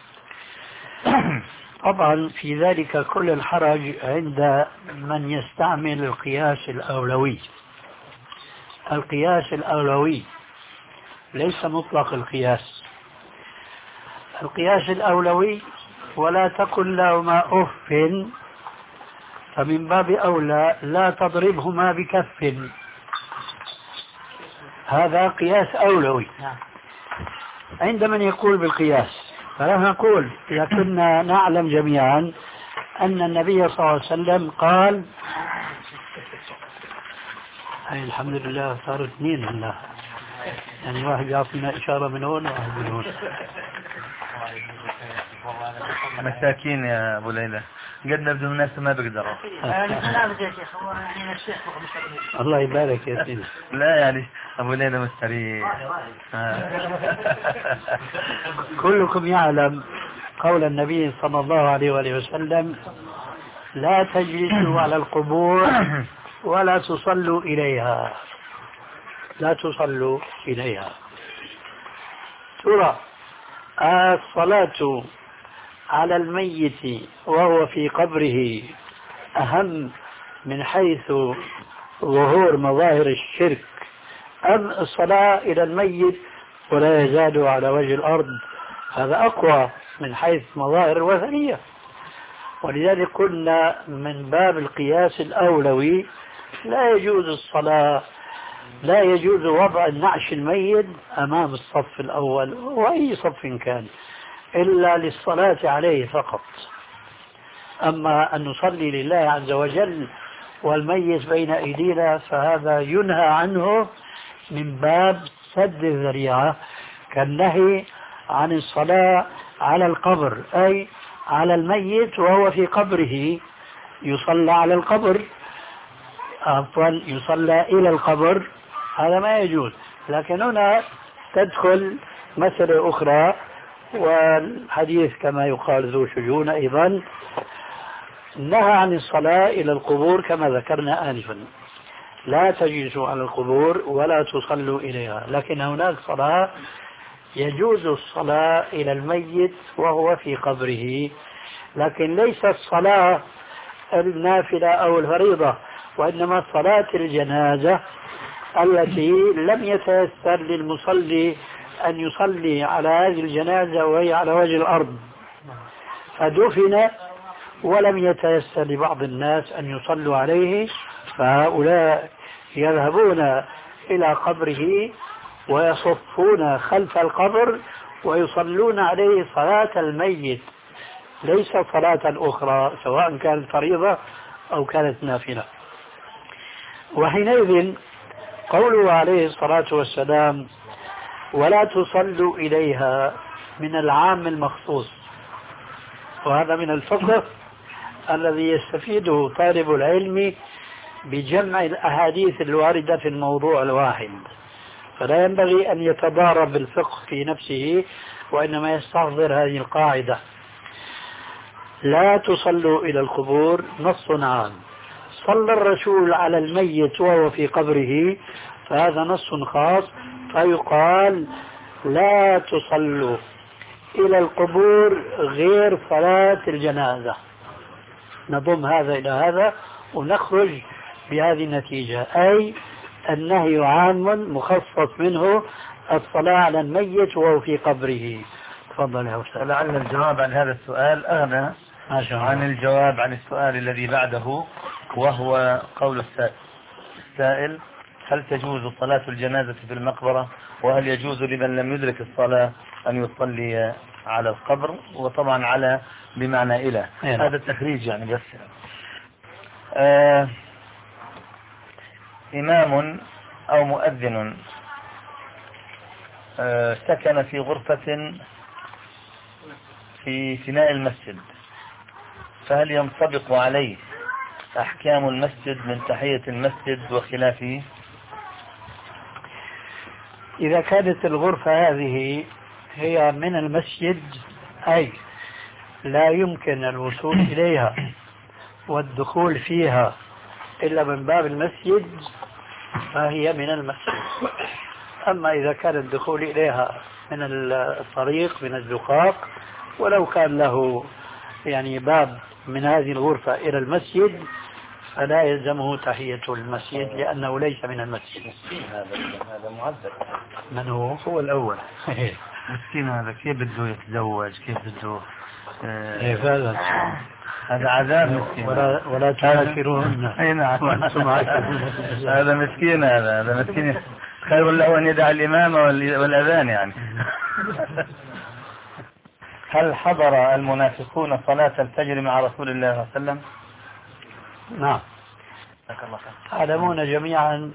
طبعا في ذلك كل الحرج عند من يستعمل القياس الأولوي. القياس الأولوي ليس مطلق القياس. القياس الأولوي ولا تقل لهما أف، فمن باب أولى لا تضربهما بكف، هذا قياس أولوي عند من يقول بالقياس. فلا نقول، لكننا نعلم جميعا أن النبي صلى الله عليه وسلم قال، هاي الحمد لله صار اثنين هلا، يعني واحد يعطينا إشارة من هون وواحد من هون. مساكين يا أبو ليلى، قد نبدو الناس ما بيقدروا. الله يبارك يا سيدي. لا يعني أبو ليلى مستريح. كلكم يعلم قول النبي صلى الله عليه وآله وسلم لا تجلسوا على القبور ولا تصلوا إليها، لا تصلوا إليها. ترى الصلاة على الميت وهو في قبره أهم من حيث ظهور مظاهر الشرك أم الصلاة إلى الميت ولا يزال على وجه الأرض؟ هذا أقوى من حيث مظاهر الوثنية. ولذلك قلنا من باب القياس الأولوي لا يجوز الصلاة، لا يجوز وضع النعش الميت أمام الصف الأول وأي صف كان إلا للصلاة عليه فقط. أما أن نصلي لله عز وجل والميت بين أيدينا فهذا ينهى عنه من باب سد الذريعة، كالنهي عن الصلاة على القبر، أي على الميت وهو في قبره يصلى على القبر، عفوا يصلى إلى القبر، هذا ما يجوز. لكن هنا تدخل مسألة أخرى، والحديث كما يقال ذو شجون أيضا، نهى عن الصلاة إلى القبور كما ذكرنا آنفا، لا تجلسوا على القبور ولا تصلوا إليها. لكن هناك صلاة يجوز الصلاة إلى الميت وهو في قبره، لكن ليس الصلاة النافلة أو الفريضة، وإنما صلاة الجنازة التي لم يتيسر للمصلي أن يصلي على هذه الجنازة وهي على وجه الأرض، فدفن ولم يتيسر لبعض الناس أن يصلوا عليه، فهؤلاء يذهبون إلى قبره ويصفون خلف القبر ويصلون عليه صلاة الميت، ليس صلاة أخرى سواء كانت فريضة أو كانت نافلة. وحينئذ قوله عليه الصلاة والسلام ولا تصلوا إليها من العام المخصوص، وهذا من الفقه الذي يستفيده طالب العلم بجمع الأحاديث الواردة في الموضوع الواحد، فلا ينبغي أن يتضارب بالفقه في نفسه، وإنما يستحضر هذه القاعدة: لا تصلوا إلى القبور نص عام، صلى الرسول على الميت وهو في قبره فهذا نص خاص، فيقال لا تصلوا إلى القبور غير صلاة الجنازة. نضم هذا إلى هذا ونخرج بهذه النتيجة، أي النهي عام مخصص منه الصلاة على الميت وهو في قبره. تفضل يا أستاذ. لعل الجواب عن هذا السؤال أغنى عن الجواب عن السؤال الذي بعده، وهو قول السائل: هل تجوز صلاة الجنازة في المقبرة؟ وهل يجوز لمن لم يدرك الصلاة أن يصلي على القبر؟ وطبعا على بمعنى إلى هذا التخريج يعني. بس آه إمام أو مؤذن سكن في غرفة في فناء المسجد، فهل ينطبق عليه أحكام المسجد من تحية المسجد وخلافه؟ إذا كانت الغرفة هذه هي من المسجد، أي لا يمكن الوصول إليها والدخول فيها إلا من باب المسجد، فهي من المسجد. أما إذا كان الدخول إليها من الطريق من الزقاق، ولو كان له يعني باب من هذه الغرفة إلى المسجد، فلا يلزمه تحية المسجد لأنه ليس من المسجد. هذا هذا معذب. من هو؟ هو الأول. مسكين هذا، كيف بده يتزوج، كيف بده آه فعلا هذا عذاب مسكين. ولا ولا تنكرون. أي نعم. هذا مسكين، هذا هذا مسكين خير له أن يدع الإمام والأذان يعني. هل حضر المنافقون صلاة الفجر مع رسول الله صلى الله عليه وسلم؟ نعم. تعلمون جميعا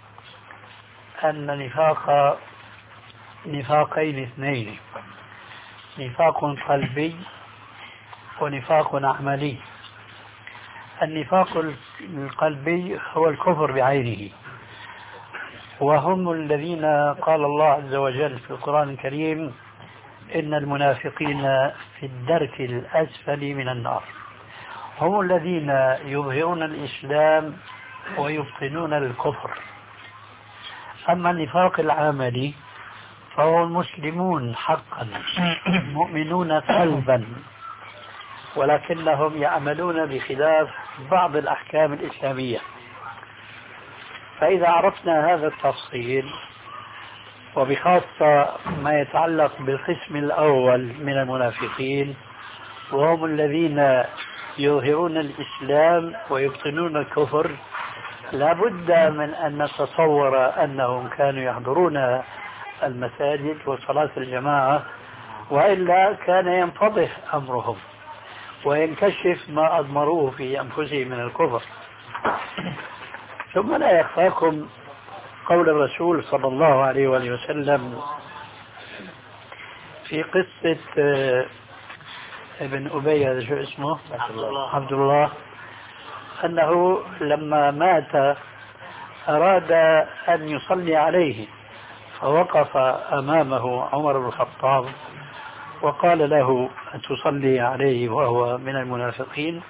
أن نفاق نفاقين اثنين، نفاق قلبي ونفاق عملي. النفاق القلبي هو الكفر بعينه، وهم الذين قال الله عز وجل في القرآن الكريم: إن المنافقين في الدرك الأسفل من النار. هم الذين يظهرون الإسلام ويبطنون الكفر. أما النفاق العملي فهو المسلمون حقا، مؤمنون قلبا، ولكنهم يعملون بخلاف بعض الأحكام الإسلامية. فإذا عرفنا هذا التفصيل، وبخاصة ما يتعلق بالقسم الأول من المنافقين، وهم الذين يظهرون الإسلام ويبطنون الكفر، لابد من أن نتصور أنهم كانوا يحضرون المساجد وصلاة الجماعة، وإلا كان ينفضح أمرهم وينكشف ما أضمروه في أنفسهم من الكفر. ثم لا يخفاكم قول الرسول صلى الله عليه وآله وسلم في قصة ابن أبي، هذا شو اسمه؟ عبد الله. عبد الله، أنه لما مات أراد أن يصلي عليه، فوقف أمامه عمر بن الخطاب وقال له: أتصلي عليه وهو من المنافقين؟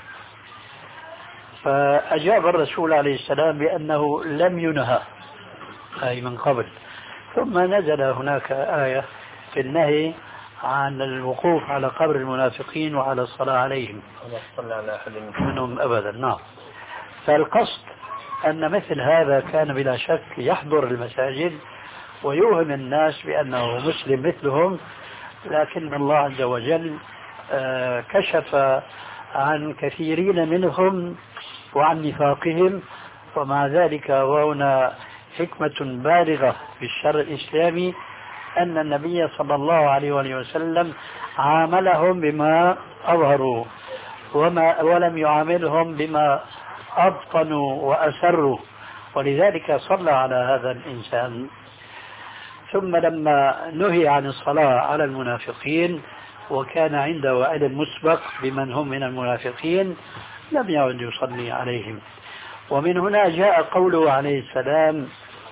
فأجاب الرسول عليه السلام بأنه لم ينهى، أي من قبل. ثم نزل هناك آية في النهي عن الوقوف على قبر المنافقين وعلى الصلاة عليهم منهم أبدا. نعم. فالقصد أن مثل هذا كان بلا شك يحضر المساجد ويوهم الناس بأنه مسلم مثلهم، لكن الله عز وجل كشف عن كثيرين منهم وعن نفاقهم. ومع ذلك وهنا حكمة بالغة في الشرع الإسلامي أن النبي صلى الله عليه وسلم عاملهم بما أظهروا وما ولم يعاملهم بما أبطنوا وأسروا، ولذلك صلى على هذا الإنسان. ثم لما نهي عن الصلاة على المنافقين وكان عنده علم مسبق بمن هم من المنافقين، لم يعد يصلي عليهم. ومن هنا جاء قوله عليه السلام: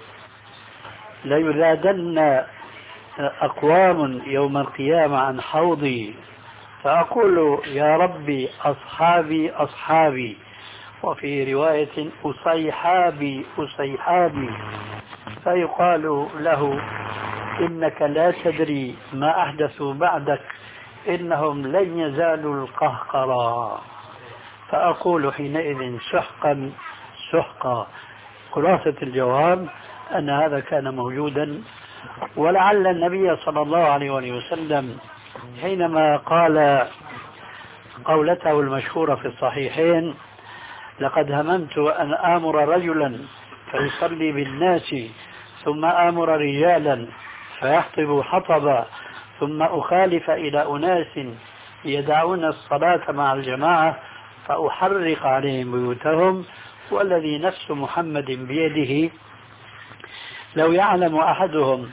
ليذادن أقوام يوم القيامة عن حوضي فأقول يا ربي أصحابي أصحابي، وفي رواية أصيحابي أصيحابي، فيقال له: إنك لا تدري ما أحدثوا بعدك، إنهم لن يزالوا القهقرا. فأقول حينئذ سحقا سحقا. خلاصة الجواب أن هذا كان موجودا، ولعل النبي صلى الله عليه وسلم حينما قال قولته المشهورة في الصحيحين: لقد هممت أن آمر رجلا فيصلي بالناس ثم آمر رجالا فيحطب حطبا ثم أخالف إلى أناس يدعون الصلاة مع الجماعة فأحرق عليهم بيوتهم، والذي نفس محمد بيده لو يعلم أحدهم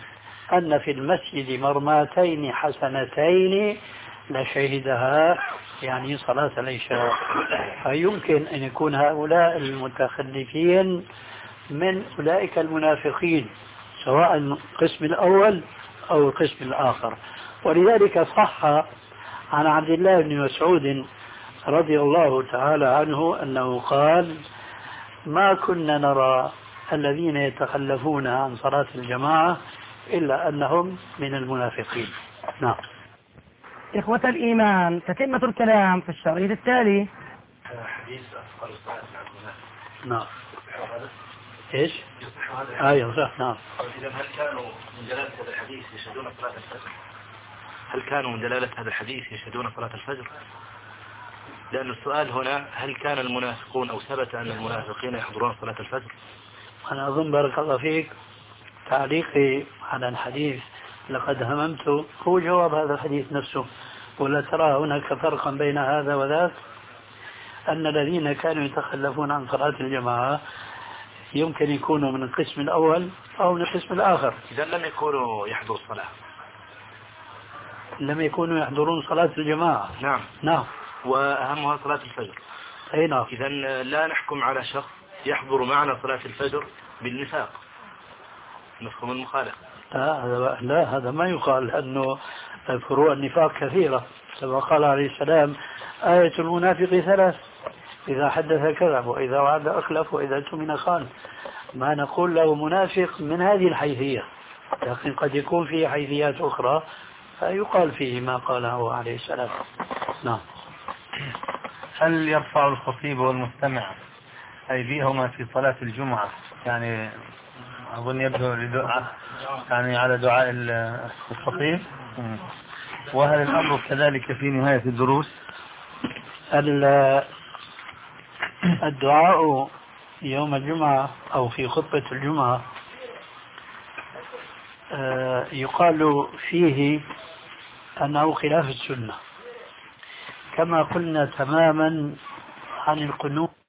أن في المسجد مرماتين حسنتين لشهدها، يعني صلاة العشاء. فيمكن أن يكون هؤلاء المتخلفين من أولئك المنافقين، سواء القسم الأول أو القسم الآخر. ولذلك صح عن عبد الله بن مسعود رضي الله تعالى عنه أنه قال: ما كنا نرى الذين يتخلفون عن صلاة الجماعة إلا أنهم من المنافقين. نعم. إخوة الإيمان، تتمة الكلام في الشريط التالي. حديث أثقل الصلاة على المنافق. نعم. إيش؟ أيوة صح. نعم. إذا هل كانوا من جلالة هذا الحديث يشهدون صلاة الفجر؟ هل كانوا من جلالة هذا الحديث يشهدون صلاة الفجر؟ لأن السؤال هنا هل كان المنافقون أو ثبت أن المنافقين يحضرون صلاة الفجر؟ أنا أظن بارك الله فيك تعليقي على الحديث لقد هممت هو جواب هذا الحديث نفسه. ولا ترى هناك فرقا بين هذا وذاك؟ أن الذين كانوا يتخلفون عن صلاة الجماعة يمكن يكونوا من القسم الأول أو من القسم الآخر. إذا لم يكونوا يحضروا الصلاة، لم يكونوا يحضرون صلاة الجماعة. نعم نعم. وأهمها صلاة الفجر. أي نعم. إذا لا نحكم على شخص يحضر معنا صلاة الفجر بالنفاق، نفهم المخالف. لا هذا لا هذا ما يقال، لأنه فروع النفاق كثيرة. كما قال عليه السلام: آية المنافق ثلاث: إذا حدث كذب، وإذا وعد أخلف، وإذا اؤتمن خان. ما نقول له منافق من هذه الحيثية، لكن قد يكون فيه حيثيات أخرى فيقال فيه ما قاله عليه السلام. نعم. هل يرفع الخطيب والمستمع أيديهما في صلاة الجمعة؟ يعني أظن يبدو لدعاء، يعني على دعاء الخطيب. وهل الأمر كذلك في نهاية الدروس؟ الدعاء يوم الجمعة أو في خطبة الجمعة يقال فيه أنه خلاف السنة، كما قلنا تماما عن القنوت